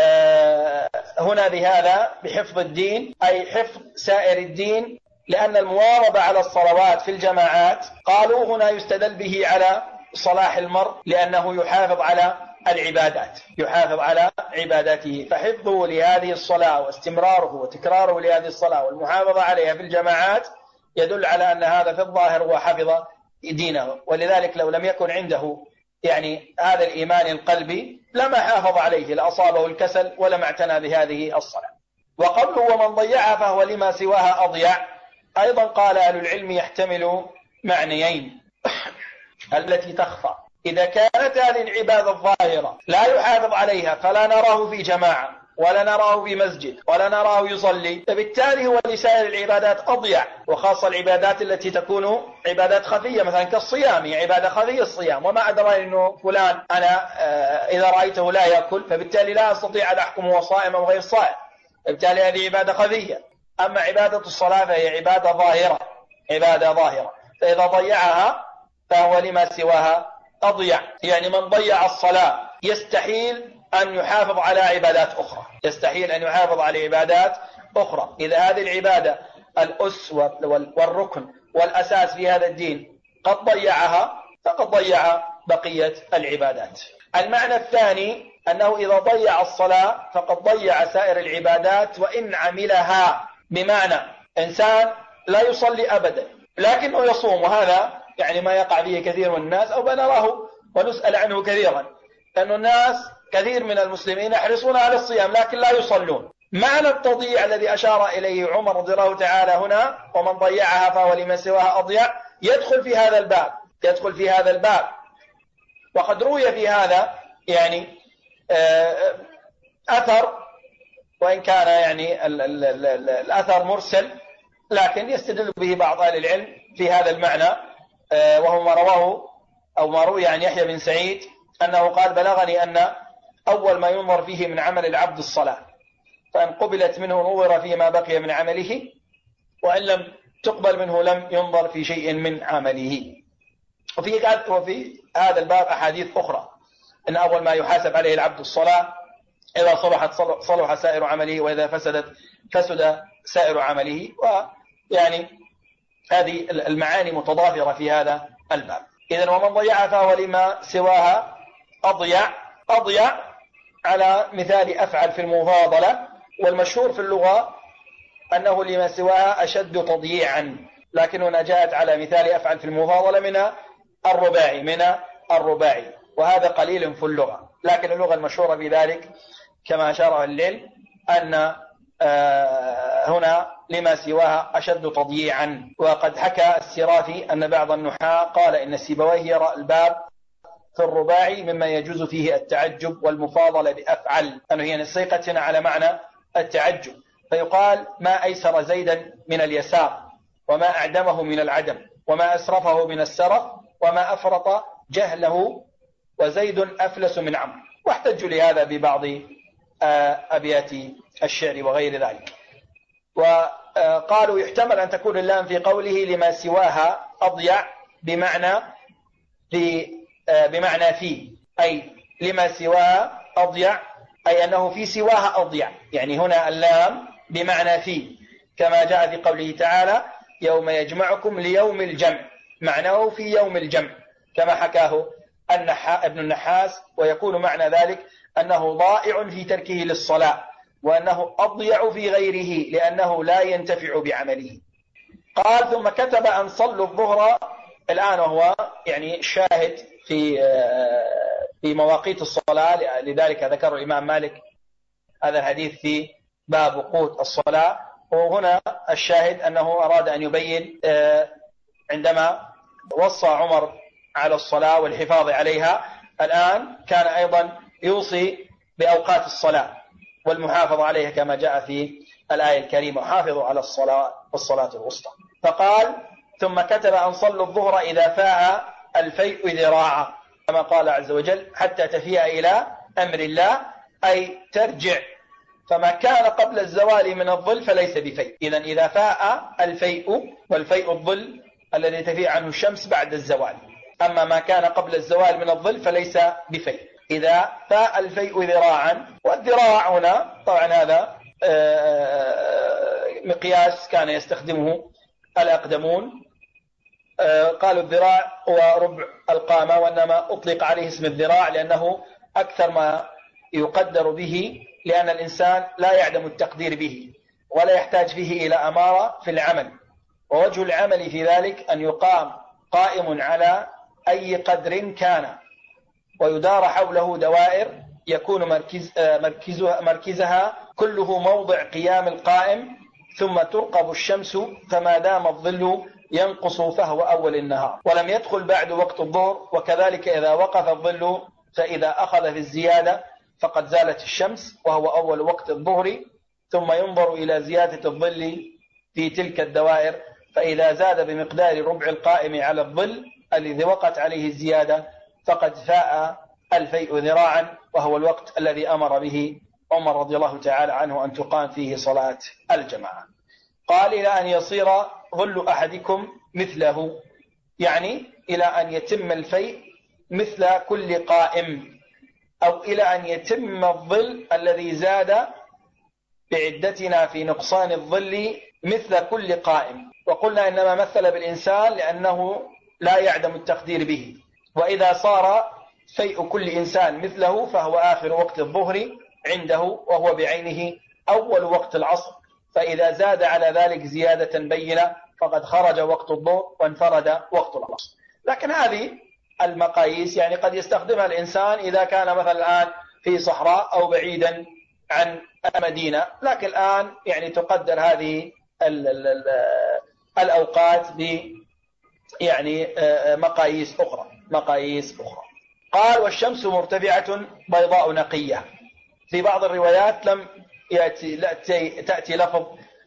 هنا بهذا بحفظ الدين، أي حفظ سائر الدين، لأن المواظبة على الصلوات في الجماعات قالوا هنا يستدل به على صلاح المرء، لأنه يحافظ على العبادات، يحافظ على عباداته. فحفظه لهذه الصلاة واستمراره وتكراره لهذه الصلاة والمحافظة عليها في الجماعات يدل على أن هذا في الظاهر هو حفظ دينه. ولذلك لو لم يكن عنده يعني هذا الإيمان القلبي لما حافظ عليه، لأصابه الكسل ولما اعتنى بهذه الصلاة. وقوله ومن ضيعها فهو لما سواها أضيع، أيضا قال أهل العلم يحتمل معنيين: التي تخفى، إذا كانت هذه العبادة الظاهرة لا يحافظ عليها فلا نراه في جماعة ولا نراه في مسجد ولا نراه يصلي، فبالتالي هو لسائر العبادات أضيع، وخاصة العبادات التي تكون عبادات خفية، مثلا كالصيام، هي عبادة خفية الصيام، وما أدرى أنه فلان أنا إذا رأيته لا يأكل فبالتالي لا أستطيع أن أحكم هو صائم أو غير صائم، فبالتالي هذه عبادة خفية. أما عبادة الصلاة فهي عبادة ظاهرة، عبادة ظاهرة، فإذا ضيعها فهو لما سواها أضيع. يعني من ضيع الصلاة يستحيل أن يحافظ على عبادات أخرى، يستحيل أن يحافظ على عبادات أخرى. إذا هذه العبادة الأس والركن والأساس في هذا الدين قد ضيعها فقد ضيع بقية العبادات. المعنى الثاني أنه إذا ضيع الصلاة فقد ضيع سائر العبادات وإن عملها، بمعنى إنسان لا يصلي أبدا لكنه يصوم، وهذا يعني ما يقع فيه كثير من الناس أو بنراه ونسأل عنه كثيرا، أن الناس كثير من المسلمين يحرصون على الصيام لكن لا يصلون. معنى التضييع الذي أشار إليه عمر رضي الله تعالى هنا: ومن ضيعها فهو لما سواها أضيع، يدخل في هذا الباب، يدخل في هذا الباب. وقد روي في هذا يعني أثر، وإن كان يعني الأثر مرسل، لكن يستدل به بعض أهل العلم في هذا المعنى، وهو ما رواه أو ما روي عن يحيى بن سعيد أنه قال: بلغني أن أول ما ينظر فيه من عمل العبد الصلاة، فإن قبلت منه نظر فيما بقي من عمله، وإن لم تقبل منه لم ينظر في شيء من عمله. وفي هذا الباب أحاديث أخرى أن أول ما يحاسب عليه العبد الصلاة، إذا صلحت صلح سائر عمله، وإذا فسدت فسد سائر عمله. ويعني هذه المعاني متضافرة في هذا الباب. إذن ومن ضيعها فهو لما سواها أضيع على مثال أفعل في المفاضلة، والمشهور في اللغة أنه لما سواها أشد تضييعا، لكن هنا جاءت على مثال أفعل في المفاضلة من الرباعي، وهذا قليل في اللغة، لكن اللغة المشهورة بذلك كما أشار العلم أن هنا لما سواها أشد تضييعا. وقد حكى السرافي أن بعض النحاة قال إن سيبويه يرى الباب في الرباعي مما يجوز فيه التعجب والمفاضلة بأفعل، أنه هي نسيقة على معنى التعجب، فيقال: ما أيسر زيدا من اليسار، وما أعدمه من العدم، وما أسرفه من السرف، وما أفرط جهله، وزيد أفلس من عمرو. واحتجوا لهذا ببعض أبيات الشعر وغير ذلك. وقالوا يحتمل أن تكون اللام في قوله لما سواها أضيع بمعنى في، أي لما سواها أضيع أي أنه في سواها أضيع، يعني هنا اللام بمعنى في، كما جاء في قوله تعالى: يوم يجمعكم ليوم الجمع، معناه في يوم الجمع، كما حكاه ابن النحاس. ويكون معنى ذلك أنه ضائع في تركه للصلاة، وأنه أضيع في غيره لأنه لا ينتفع بعمله. قال: ثم كتب أن صلوا الظهر الآن، وهو يعني شاهد في مواقيت الصلاة، لذلك ذكر الإمام مالك هذا الحديث في باب وقوت الصلاة. وهنا الشاهد أنه أراد أن يبين عندما وصى عمر على الصلاة والحفاظ عليها، الآن كان أيضا يوصي بأوقات الصلاة والمحافظة عليها كما جاء في الآية الكريمة: حافظوا على الصلاة والصلاة الوسطى. فقال: ثم كتب أن صلوا الظهر إذا فاء الفيء ذراعا، كما قال عز وجل: حتى تفيء إلى أمر الله، أي ترجع. فما كان قبل الزوال من الظل فليس بفيء. إذا فاء الفيء، والفيء الظل الذي تفيء عنه الشمس بعد الزوال، أما ما كان قبل الزوال من الظل فليس بفيء. إذا فاء الفيء ذراعا، والذراع هنا طبعا هذا مقياس كان يستخدمه الأقدمون. قالوا الذراع هو ربع القامة، وإنما أطلق عليه اسم الذراع لأنه أكثر ما يقدر به، لأن الإنسان لا يعدم التقدير به ولا يحتاج فيه إلى أمارة في العمل. ووجه العمل في ذلك أن يقام قائم على أي قدر كان، ويدار حوله دوائر يكون مركزها كله موضع قيام القائم، ثم ترقب الشمس، فما دام الظل ينقص فهو أول النهار ولم يدخل بعد وقت الظهر. وكذلك إذا وقف الظل فإذا أخذ في الزيادة فقد زالت الشمس وهو أول وقت الظهر، ثم ينظر إلى زيادة الظل في تلك الدوائر، فإذا زاد بمقدار ربع القائم على الظل الذي وقت عليه الزيادة فقد فاء الفيء ذراعا، وهو الوقت الذي أمر به عمر رضي الله تعالى عنه أن تقام فيه صلاة الجماعة. قال: إلى أن يصير ظل أحدكم مثله، يعني إلى أن يتم الفيء مثل كل قائم، أو إلى أن يتم الظل الذي زاد بعدتنا في نقصان الظل مثل كل قائم. وقلنا إنما مثل بالإنسان لأنه لا يعدم التقدير به، وإذا صار فيء كل إنسان مثله فهو آخر وقت الظهر عنده، وهو بعينه أول وقت العصر، فإذا زاد على ذلك زيادة بينة فقد خرج وقت الظهر وانفرد وقت العصر. لكن هذه المقاييس يعني قد يستخدمها الإنسان إذا كان مثلا الآن في صحراء أو بعيدا عن المدينة، لكن الآن يعني تقدر هذه الأوقات ب يعني مقاييس أخرى. قال: والشمس مرتفعة بيضاء نقية. في بعض الروايات لم تأتي لفظ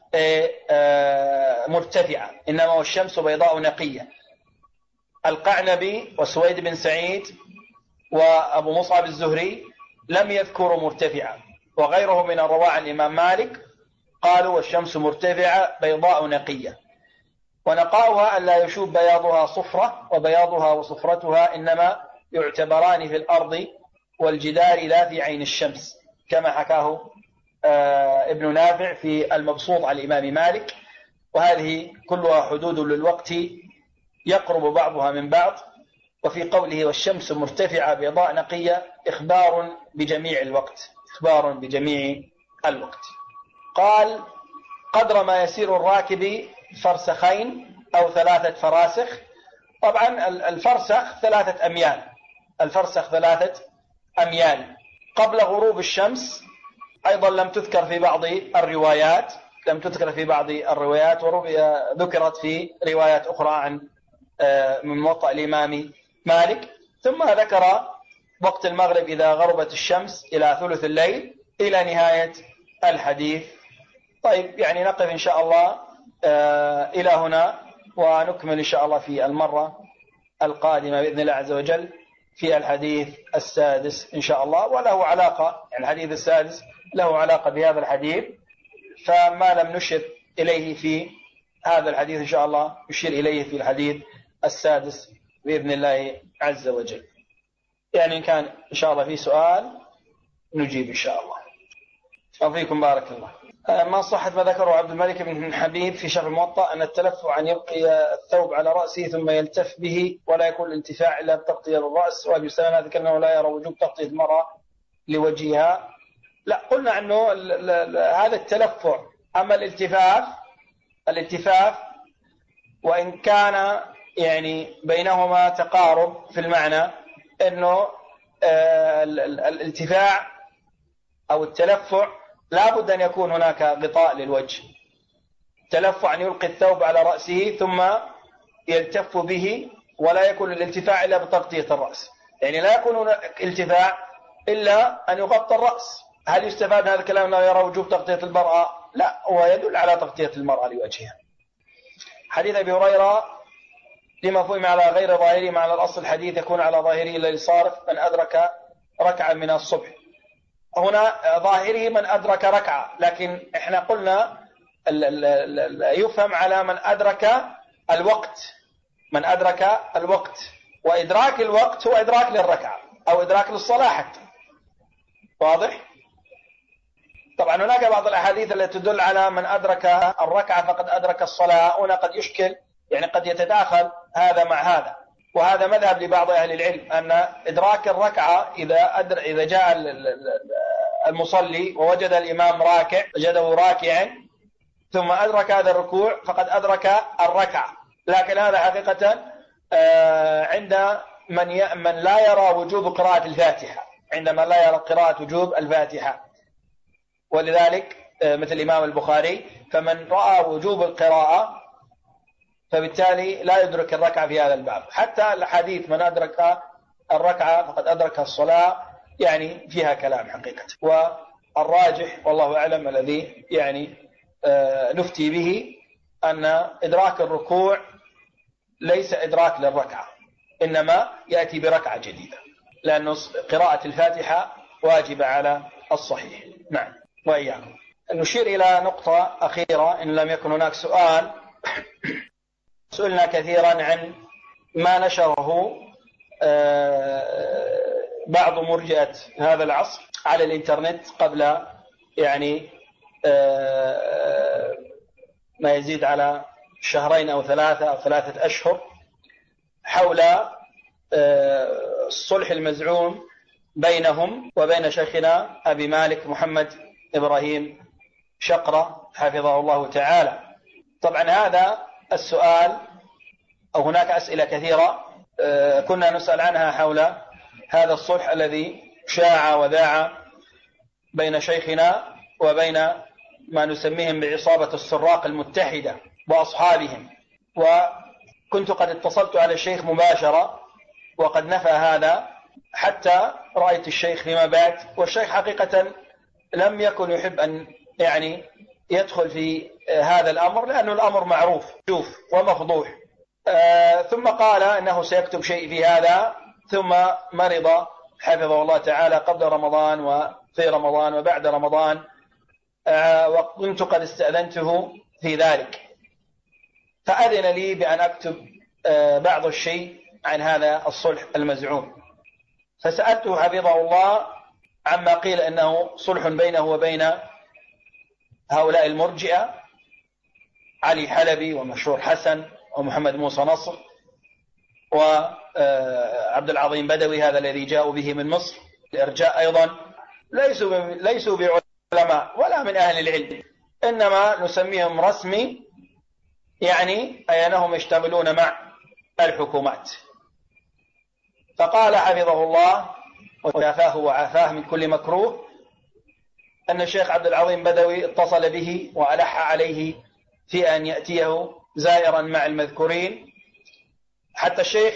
مرتفعة، إنما والشمس بيضاء نقية. القعنبي وسويد بن سعيد وأبو مصعب الزهري لم يذكروا مرتفعة، وغيره من الرواة عن الإمام مالك قالوا: والشمس مرتفعة بيضاء نقية. ونقاؤها أن لا يشوب بياضها صفرة، وبياضها وصفرتها إنما يعتبران في الأرض والجدار لا في عين الشمس، كما حكاه ابن نافع في المبسوط عن الإمام مالك. وهذه كلها حدود للوقت يقرب بعضها من بعض. وفي قوله: والشمس مرتفعة بيضاء نقية إخبار بجميع الوقت. قال: قدر ما يسير الراكب فرسخين أو 3 فراسخ. طبعا الفرسخ 3 أميال، الفرسخ 3 أميال. قبل غروب الشمس أيضا لم تذكر في بعض الروايات، ذكرت في روايات أخرى عن من موطأ الإمام مالك. ثم ذكر وقت المغرب إذا غربت الشمس إلى ثلث الليل إلى نهاية الحديث. طيب، يعني نقف إن شاء الله إلى هنا، ونكمل إن شاء الله في المرة القادمة بإذن الله عز وجل في الحديث السادس إن شاء الله. وله علاقة، يعني الحديث السادس له علاقة بهذا الحديث، فما لم نشر إليه في هذا الحديث إن شاء الله نشير إليه في الحديث السادس بإذن الله عز وجل. يعني إن كان إن شاء الله في سؤال نجيب إن شاء الله. وفيكم بارك الله. ما صحة ما ذكره عبد الملك بن حبيب في شرح الموطأ أن التلفع أن يبقي الثوب على رأسه ثم يلتف به ولا يكون الانتفاع إلا بتغطية للرأس، وأبي سلمة ذكر أنه لا يرى وجوب تغطية المرأة لوجهها. لا، قلنا أنه هذا التلفع. أما الالتفاف وإن كان يعني بينهما تقارب في المعنى، أنه الالتفاع أو التلفع لا بد أن يكون هناك غطاء للوجه. تلفع أن يلقي الثوب على رأسه ثم يلتف به، ولا يكون الالتفاع إلا بتغطية الرأس. يعني لا يكون التفاع إلا أن يغطى الرأس. هل يستفاد هذا الكلام أنه يرى وجوب تغطية المرأة؟ لا، هو يدل على تغطية المرأة لوجهها. حديث أبي هريرة لما فهم على غير ظاهره، معنى الأصل الحديث يكون على ظاهره إلا للصارف من أدرك ركعة من الصبح. هنا ظاهره من أدرك ركعة، لكن إحنا قلنا يفهم على من أدرك الوقت، من أدرك الوقت، وإدراك الوقت هو إدراك للركعة أو إدراك للصلاة حتى. واضح؟ طبعا هناك بعض الأحاديث التي تدل على من أدرك الركعة فقد أدرك الصلاة. هنا قد يشكل، يعني قد يتداخل هذا مع هذا، وهذا مذهب لبعض أهل العلم أن إدراك الركعة إذا جاء المصلي ووجد الإمام راكع وجده راكعا ثم أدرك هذا الركوع فقد أدرك الركعة. لكن هذا حقيقة عند من لا يرى وجوب قراءة الفاتحة، عندما لا يرى قراءة وجوب الفاتحة. ولذلك مثل الإمام البخاري فمن رأى وجوب القراءة فبالتالي لا يدرك الركعة في هذا الباب. حتى الحديث من أدرك الركعة فقد أدرك الصلاة يعني فيها كلام حقيقة. والراجح والله أعلم الذي يعني نفتي به أن إدراك الركوع ليس إدراك للركعة، إنما يأتي بركعة جديدة، لأن قراءة الفاتحة واجبة على الصحيح. نعم. وإياكم نشير إلى نقطة أخيرة إن لم يكن هناك سؤال. سئلنا كثيرا عن ما نشره بعض مرجئة هذا العصر على الإنترنت قبل يعني ما يزيد على شهرين أو 3 أشهر حول الصلح المزعوم بينهم وبين شيخنا أبي مالك محمد إبراهيم شقرة حفظه الله تعالى. طبعا هذا السؤال أو هناك أسئلة كثيرة كنا نسأل عنها حول هذا الصلح الذي شاع وذاع بين شيخنا وبين ما نسميهم بعصابة السراق المتحدة وأصحابهم. وكنت قد اتصلت على الشيخ مباشرة وقد نفى هذا، حتى رأيت الشيخ فيما بعد، والشيخ حقيقة لم يكن يحب أن يعني يدخل في هذا الأمر لأنه الأمر معروف ومفضوح. ثم قال أنه سيكتب شيء في هذا، ثم مرض حفظه الله تعالى قبل رمضان وفي رمضان وبعد رمضان، وكنت قد استأذنته في ذلك، فأذن لي بأن أكتب بعض الشيء عن هذا الصلح المزعوم. فسألته حفظه الله عما قيل أنه صلح بينه وبين هؤلاء المرجئة، علي حلبي ومشهور حسن ومحمد موسى نصر وعبد العظيم بدوي هذا الذي جاءوا به من مصر. الإرجاء أيضا ليسوا بعلماء ولا من أهل العلم، إنما نسميهم رسمي، يعني أي أنهم يشتغلون مع الحكومات. فقال حفظه الله وعافاه وعافاه من كل مكروه أن الشيخ عبد العظيم بدوي اتصل به وألح عليه في أن يأتيه زائرا مع المذكورين. حتى الشيخ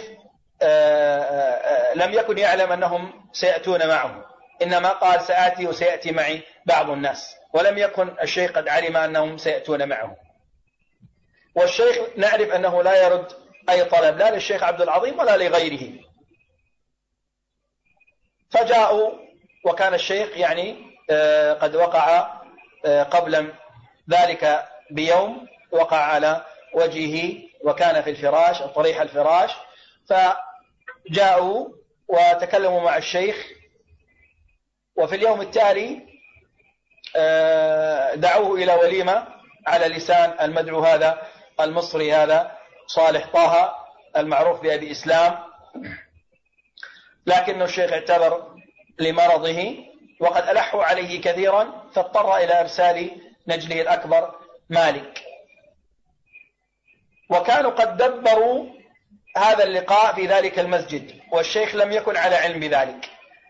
لم يكن يعلم أنهم سيأتون معه، إنما قال سآتي وسيأتي معي بعض الناس، ولم يكن الشيخ قد علم أنهم سيأتون معه. والشيخ نعرف أنه لا يرد أي طلب لا للشيخ عبد العظيم ولا لغيره. فجاءوا، وكان الشيخ يعني قد وقع قبل ذلك بيوم، وقع على وجهه وكان في الفراش طريح الفراش. فجاءوا وتكلموا مع الشيخ، وفي اليوم التالي دعوه إلى وليمة على لسان المدعو هذا المصري هذا صالح طه المعروف بأبي إسلام، لكن الشيخ اعتذر لمرضه وقد ألحوا عليه كثيرا، فاضطر إلى إرسال نجله الأكبر مالك. وكانوا قد دبروا هذا اللقاء في ذلك المسجد، والشيخ لم يكن على علم بذلك.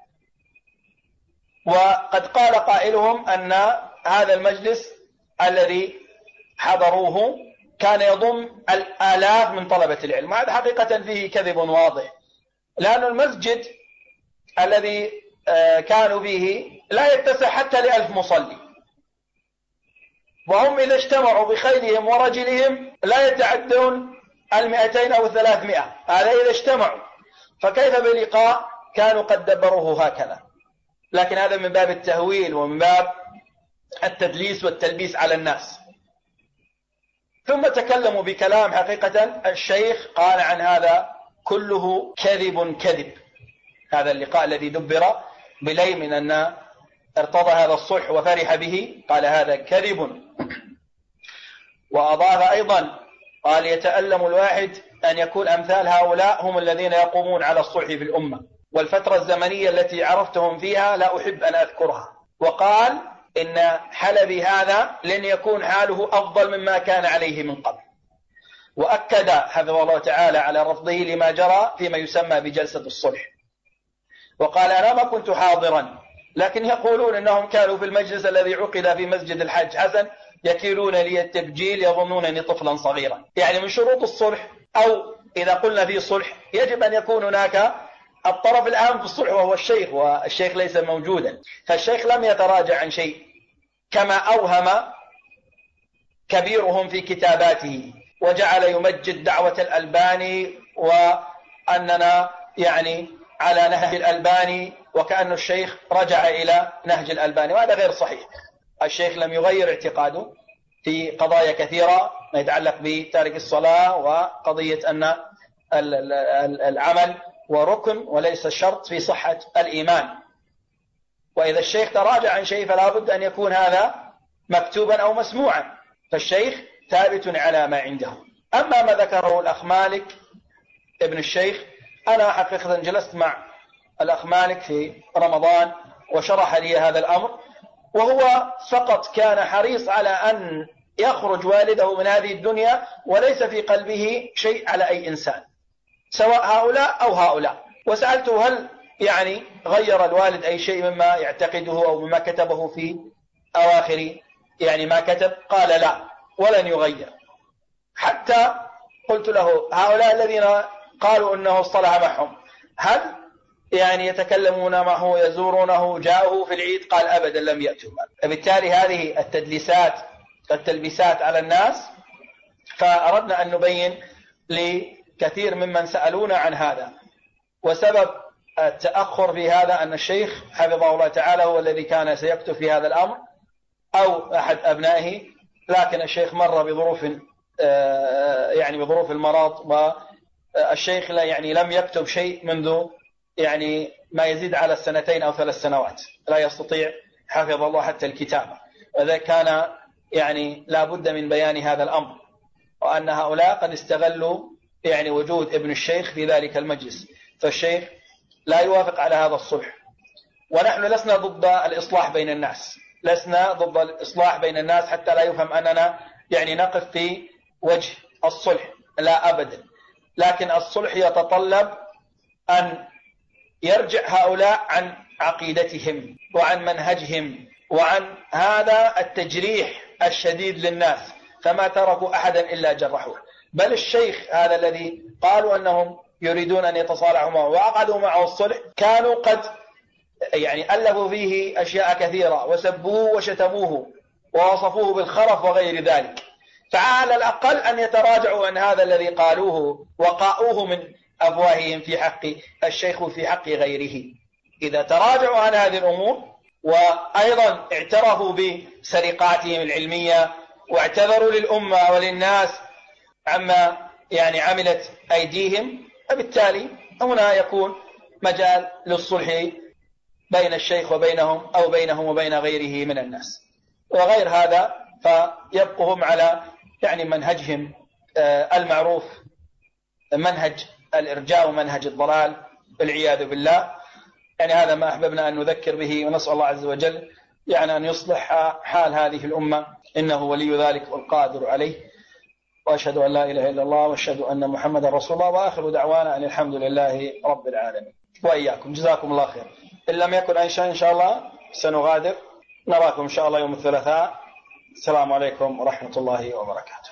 وقد قال قائلهم أن هذا المجلس الذي حضروه كان يضم الآلاف من طلبة العلم. هذا حقيقة فيه كذب واضح، لأن المسجد الذي كانوا فيه لا يتسع حتى ل1000 مصلي، وهم إذا اجتمعوا بخيلهم ورجلهم لا يتعدون 200 أو 300، هذا إذا اجتمعوا، فكيف بلقاء كانوا قد دبروه هكذا. لكن هذا من باب التهويل ومن باب التدليس والتلبيس على الناس. ثم تكلموا بكلام حقيقة الشيخ قال عن هذا كله كذب كذب. هذا اللقاء الذي دبر بليل من أن ارتضى هذا الصلح وفرح به، قال هذا كذب. وأضاف أيضا قال يتألم الواحد أن يكون أمثال هؤلاء هم الذين يقومون على الصلح في الأمة، والفترة الزمنية التي عرفتهم فيها لا أحب أن أذكرها. وقال إن حلبي هذا لن يكون حاله أفضل مما كان عليه من قبل، وأكد حفظه الله تعالى على رفضه لما جرى فيما يسمى بجلسة الصلح. وقال أنا ما كنت حاضرا، لكن يقولون أنهم كانوا في المجلس الذي عقد في مسجد الحج حسن يكيلون لي التبجيل يظنونني طفلا صغيرا. يعني من شروط الصلح، أو إذا قلنا في صلح يجب أن يكون هناك الطرف الأهم في الصلح وهو الشيخ، والشيخ ليس موجودا، فالشيخ لم يتراجع عن شيء كما أوهم كبيرهم في كتاباته، وجعل يمجد دعوة الألباني وأننا يعني على نهج الألباني، وكأن الشيخ رجع إلى نهج الألباني، وهذا غير صحيح. الشيخ لم يغير اعتقاده في قضايا كثيرة ما يتعلق بتارك الصلاة، وقضية أن العمل وركن وليس شرط في صحة الإيمان. وإذا الشيخ تراجع عن شيء فلا بد أن يكون هذا مكتوبا أو مسموعا، فالشيخ ثابت على ما عنده. أما ما ذكره الأخ مالك ابن الشيخ، أنا حقيقة جلست مع الأخ مالك في رمضان وشرح لي هذا الأمر، وهو فقط كان حريص على أن يخرج والده من هذه الدنيا وليس في قلبه شيء على أي إنسان، سواء هؤلاء أو هؤلاء. وسألته هل يعني غير الوالد أي شيء مما يعتقده أو مما كتبه في أواخر يعني ما كتب؟ قال لا، ولن يغير. حتى قلت له هؤلاء الذين قالوا أنه اصطلح معهم هل يعني يتكلمون معه يزورونه جاءه في العيد؟ قال أبدا لم يأتوا. بالتالي هذه التلبيسات على الناس، فأردنا أن نبين لكثير ممن سألونا عن هذا. وسبب التأخر في هذا أن الشيخ حفظه الله تعالى هو الذي كان سيكتب في هذا الأمر أو أحد أبنائه، لكن الشيخ مر بظروف يعني بظروف المرض، والشيخ يعني لم يكتب شيء منذ يعني ما يزيد على 2 أو 3 سنوات، لا يستطيع حفظ الله حتى الكتابة. وذا كان يعني لا بد من بيان هذا الأمر، وأن هؤلاء قد استغلوا يعني وجود ابن الشيخ في ذلك المجلس، فالشيخ لا يوافق على هذا الصلح. ونحن لسنا ضد الإصلاح بين الناس، لسنا ضد الإصلاح بين الناس حتى لا يفهم أننا يعني نقف في وجه الصلح، لا أبدا. لكن الصلح يتطلب أن يرجع هؤلاء عن عقيدتهم وعن منهجهم وعن هذا التجريح الشديد للناس، فما تركوا أحدا إلا جرحوه. بل الشيخ هذا الذي قالوا أنهم يريدون أن يتصالحوا معه وعقدوا معه الصلح كانوا قد يعني ألفوا فيه أشياء كثيرة وسبوه وشتموه ووصفوه بالخرف وغير ذلك، فعلى الأقل أن يتراجعوا عن هذا الذي قالوه وقاؤوه من أفواههم في حق الشيخ وفي حق غيره. إذا تراجعوا عن هذه الأمور وأيضا اعترفوا بسرقاتهم العلمية واعتذروا للأمة وللناس عما يعني عملت أيديهم، فبالتالي هنا يكون مجال للصلح بين الشيخ وبينهم أو بينهم وبين غيره من الناس. وغير هذا فيبقهم على يعني منهجهم المعروف، منهج الإرجاء ومنهج الضلال والعياذ بالله. يعني هذا ما أحببنا أن نذكر به، ونسأل الله عز وجل يعني أن يصلح حال هذه الأمة، إنه ولي ذلك والقادر عليه. وأشهد أن لا إله إلا الله وأشهد أن محمد رسول الله، وآخر دعوانا أن الحمد لله رب العالمين. وإياكم، جزاكم الله خير. إن لم يكن أي شيء إن شاء الله سنغادر، نراكم إن شاء الله يوم الثلاثاء. السلام عليكم ورحمة الله وبركاته.